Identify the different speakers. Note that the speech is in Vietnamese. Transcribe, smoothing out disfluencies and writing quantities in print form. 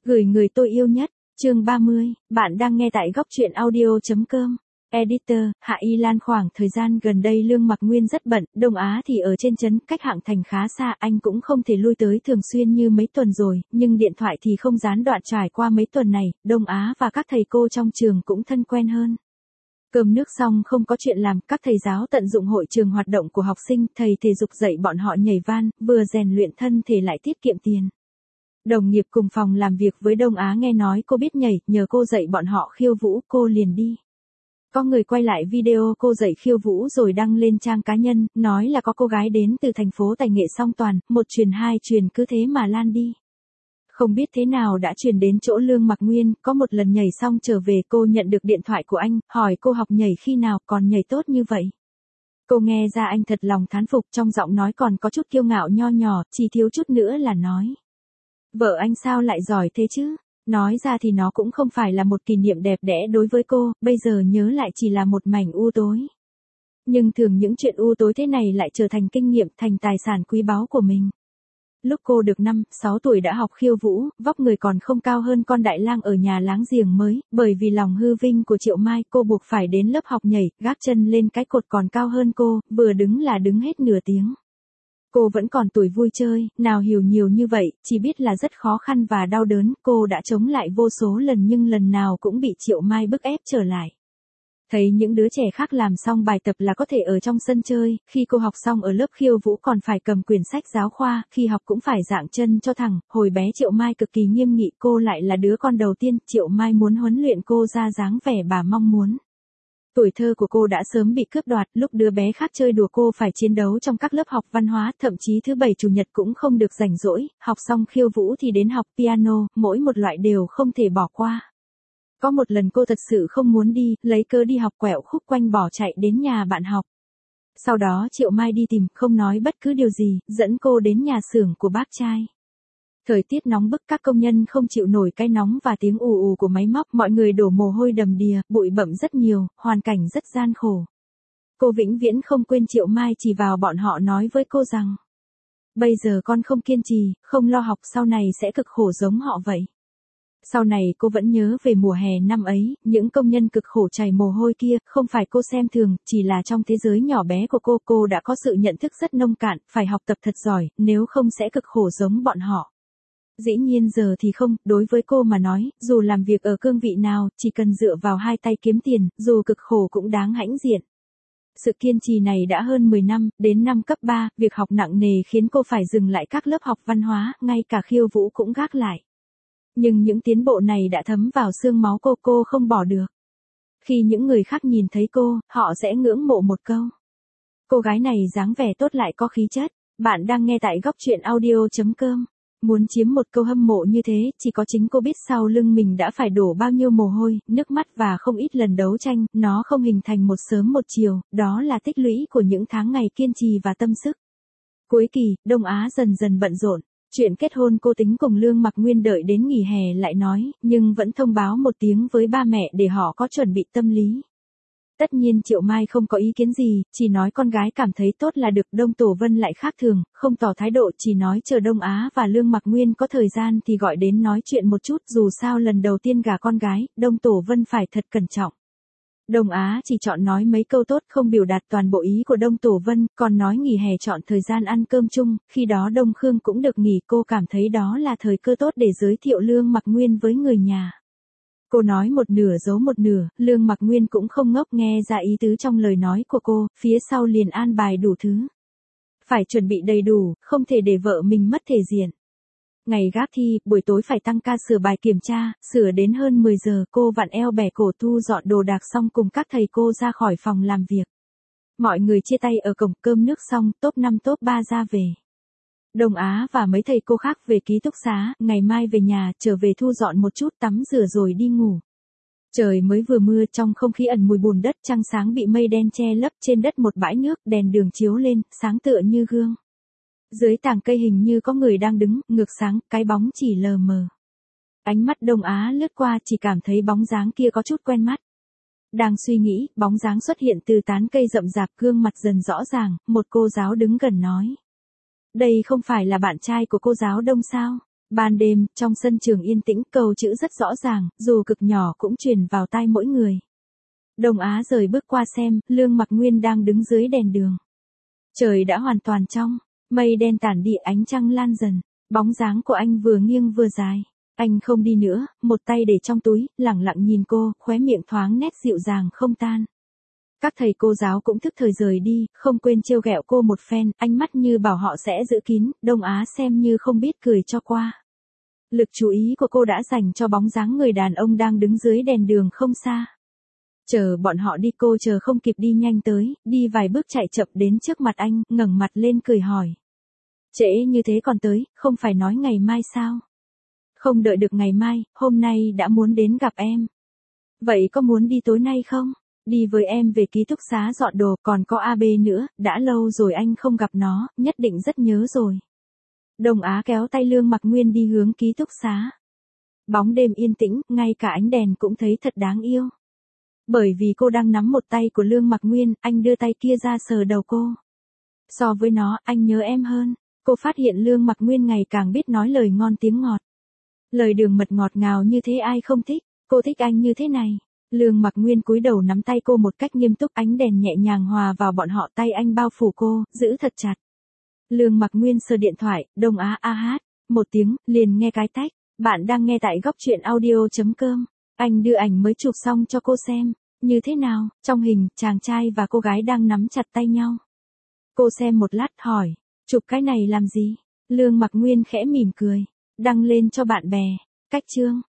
Speaker 1: Gửi người tôi yêu nhất, chương 30, bạn đang nghe tại góc truyện audio.com. Editor, Hạ Y Lan khoảng thời gian gần đây Lương Mặc Nguyên rất bận, Đông Á thì ở trên trấn, cách Hạng Thành khá xa, anh cũng không thể lui tới thường xuyên như mấy tuần rồi, nhưng điện thoại thì không gián đoạn trải qua mấy tuần này, Đông Á và các thầy cô trong trường cũng thân quen hơn. Cơm nước xong không có chuyện làm, các thầy giáo tận dụng hội trường hoạt động của học sinh, thầy thể dục dạy bọn họ nhảy van, vừa rèn luyện thân thể lại tiết kiệm tiền. Đồng nghiệp cùng phòng làm việc với Đông Á nghe nói cô biết nhảy, nhờ cô dạy bọn họ khiêu vũ, cô liền đi. Có người quay lại video cô dạy khiêu vũ rồi đăng lên trang cá nhân, nói là có cô gái đến từ thành phố tài nghệ song toàn, một truyền hai truyền cứ thế mà lan đi. Không biết thế nào đã truyền đến chỗ Lương Mặc Nguyên, có một lần nhảy xong trở về cô nhận được điện thoại của anh, hỏi cô học nhảy khi nào còn nhảy tốt như vậy. Cô nghe ra anh thật lòng thán phục, trong giọng nói còn có chút kiêu ngạo nho nhỏ, chỉ thiếu chút nữa là nói. Vợ anh sao lại giỏi thế chứ? Nói ra thì nó cũng không phải là một kỷ niệm đẹp đẽ đối với cô, bây giờ nhớ lại chỉ là một mảnh u tối. Nhưng thường những chuyện u tối thế này lại trở thành kinh nghiệm, thành tài sản quý báu của mình. Lúc cô được 5-6 tuổi đã học khiêu vũ, vóc người còn không cao hơn con đại lang ở nhà láng giềng mới, bởi vì lòng hư vinh của Triệu Mai cô buộc phải đến lớp học nhảy, gác chân lên cái cột còn cao hơn cô, vừa đứng là đứng hết nửa tiếng. Cô vẫn còn tuổi vui chơi, nào hiểu nhiều như vậy, chỉ biết là rất khó khăn và đau đớn, cô đã chống lại vô số lần nhưng lần nào cũng bị Triệu Mai bức ép trở lại. Thấy những đứa trẻ khác làm xong bài tập là có thể ở trong sân chơi, khi cô học xong ở lớp khiêu vũ còn phải cầm quyển sách giáo khoa, khi học cũng phải dạng chân cho thẳng, hồi bé Triệu Mai cực kỳ nghiêm nghị, cô lại là đứa con đầu tiên, Triệu Mai muốn huấn luyện cô ra dáng vẻ bà mong muốn. Tuổi thơ của cô đã sớm bị cướp đoạt, lúc đứa bé khác chơi đùa cô phải chiến đấu trong các lớp học văn hóa, thậm chí thứ bảy chủ nhật cũng không được rảnh rỗi, học xong khiêu vũ thì đến học piano, mỗi một loại đều không thể bỏ qua. Có một lần cô thật sự không muốn đi, lấy cớ đi học quẹo khúc quanh bỏ chạy đến nhà bạn học. Sau đó Triệu Mai đi tìm, không nói bất cứ điều gì, dẫn cô đến nhà xưởng của bác trai. Thời tiết nóng bức, các công nhân không chịu nổi cái nóng và tiếng ù ù của máy móc, mọi người đổ mồ hôi đầm đìa, bụi bặm rất nhiều, hoàn cảnh rất gian khổ. Cô vĩnh viễn không quên Triệu Mai chỉ vào bọn họ nói với cô rằng, bây giờ con không kiên trì, không lo học sau này sẽ cực khổ giống họ vậy. Sau này cô vẫn nhớ về mùa hè năm ấy, những công nhân cực khổ chảy mồ hôi kia, không phải cô xem thường, chỉ là trong thế giới nhỏ bé của cô đã có sự nhận thức rất nông cạn, phải học tập thật giỏi, nếu không sẽ cực khổ giống bọn họ. Dĩ nhiên giờ thì không, đối với cô mà nói, dù làm việc ở cương vị nào, chỉ cần dựa vào hai tay kiếm tiền, dù cực khổ cũng đáng hãnh diện. Sự kiên trì này đã hơn 10 năm, đến năm cấp 3, việc học nặng nề khiến cô phải dừng lại các lớp học văn hóa, ngay cả khiêu vũ cũng gác lại. Nhưng những tiến bộ này đã thấm vào xương máu cô không bỏ được. Khi những người khác nhìn thấy cô, họ sẽ ngưỡng mộ một câu. Cô gái này dáng vẻ tốt lại có khí chất. Bạn đang nghe tại góc truyện audio.com. Muốn chiếm một câu hâm mộ như thế, chỉ có chính cô biết sau lưng mình đã phải đổ bao nhiêu mồ hôi, nước mắt và không ít lần đấu tranh, nó không hình thành một sớm một chiều, đó là tích lũy của những tháng ngày kiên trì và tâm sức. Cuối kỳ, Đông Á dần dần bận rộn. Chuyện kết hôn cô tính cùng Lương Mặc Nguyên đợi đến nghỉ hè lại nói, nhưng vẫn thông báo một tiếng với ba mẹ để họ có chuẩn bị tâm lý. Tất nhiên Triệu Mai không có ý kiến gì, chỉ nói con gái cảm thấy tốt là được. Đông Tổ Vân lại khác thường, không tỏ thái độ, chỉ nói chờ Đông Á và Lương Mặc Nguyên có thời gian thì gọi đến nói chuyện một chút, dù sao lần đầu tiên gả con gái, Đông Tổ Vân phải thật cẩn trọng. Đông Á chỉ chọn nói mấy câu tốt, không biểu đạt toàn bộ ý của Đông Tổ Vân, còn nói nghỉ hè chọn thời gian ăn cơm chung, khi đó Đông Khương cũng được nghỉ, cô cảm thấy đó là thời cơ tốt để giới thiệu Lương Mặc Nguyên với người nhà. Cô nói một nửa giấu một nửa, Lương Mặc Nguyên cũng không ngốc, nghe ra ý tứ trong lời nói của cô, phía sau liền an bài đủ thứ. Phải chuẩn bị đầy đủ, không thể để vợ mình mất thể diện. Ngày gác thi, buổi tối phải tăng ca sửa bài kiểm tra, sửa đến hơn 10 giờ, cô vặn eo bẻ cổ thu dọn đồ đạc xong cùng các thầy cô ra khỏi phòng làm việc. Mọi người chia tay ở cổng, cơm nước xong, top 5 top 3 ra về. Đông Á và mấy thầy cô khác về ký túc xá, ngày mai về nhà, trở về thu dọn một chút, tắm rửa rồi đi ngủ. Trời mới vừa mưa, trong không khí ẩn mùi bùn đất, trăng sáng bị mây đen che lấp, trên đất một bãi nước, đèn đường chiếu lên, sáng tựa như gương. Dưới tàng cây hình như có người đang đứng, ngược sáng, cái bóng chỉ lờ mờ. Ánh mắt Đông Á lướt qua, chỉ cảm thấy bóng dáng kia có chút quen mắt. Đang suy nghĩ, bóng dáng xuất hiện từ tán cây rậm rạp, gương mặt dần rõ ràng, một cô giáo đứng gần nói. Đây không phải là bạn trai của cô giáo Đông sao? Ban đêm, trong sân trường yên tĩnh, câu chữ rất rõ ràng, dù cực nhỏ cũng truyền vào tai mỗi người. Đông Á rời bước qua xem, Lương Mặc Nguyên đang đứng dưới đèn đường. Trời đã hoàn toàn trong, mây đen tản đi, ánh trăng lan dần, bóng dáng của anh vừa nghiêng vừa dài. Anh không đi nữa, một tay để trong túi, lẳng lặng nhìn cô, khóe miệng thoáng nét dịu dàng không tan. Các thầy cô giáo cũng thức thời rời đi, không quên trêu ghẹo cô một phen, ánh mắt như bảo họ sẽ giữ kín, Đông Á xem như không biết cười cho qua. Lực chú ý của cô đã dành cho bóng dáng người đàn ông đang đứng dưới đèn đường không xa. Chờ bọn họ đi, cô chờ không kịp, đi nhanh tới, đi vài bước chạy chậm đến trước mặt anh, ngẩng mặt lên cười hỏi. Trễ như thế còn tới, không phải nói ngày mai sao? Không đợi được ngày mai, hôm nay đã muốn đến gặp em. Vậy có muốn đi tối nay không? Đi với em về ký túc xá dọn đồ, còn có AB nữa, đã lâu rồi anh không gặp nó, nhất định rất nhớ rồi. Đông Á kéo tay Lương Mặc Nguyên đi hướng ký túc xá. Bóng đêm yên tĩnh, ngay cả ánh đèn cũng thấy thật đáng yêu. Bởi vì cô đang nắm một tay của Lương Mặc Nguyên, anh đưa tay kia ra sờ đầu cô. So với nó, anh nhớ em hơn. Cô phát hiện Lương Mặc Nguyên ngày càng biết nói lời ngon tiếng ngọt. Lời đường mật ngọt ngào như thế ai không thích, cô thích anh như thế này. Lương Mặc Nguyên cúi đầu nắm tay cô một cách nghiêm túc, ánh đèn nhẹ nhàng hòa vào bọn họ, tay anh bao phủ cô, giữ thật chặt. Lương Mặc Nguyên sờ điện thoại, Đông Á a hát, một tiếng, liền nghe cái tách. Bạn đang nghe tại góc truyện audio.com. Anh đưa ảnh mới chụp xong cho cô xem. Như thế nào? Trong hình, chàng trai và cô gái đang nắm chặt tay nhau. Cô xem một lát hỏi, chụp cái này làm gì? Lương Mặc Nguyên khẽ mỉm cười, đăng lên cho bạn bè. Cách chương.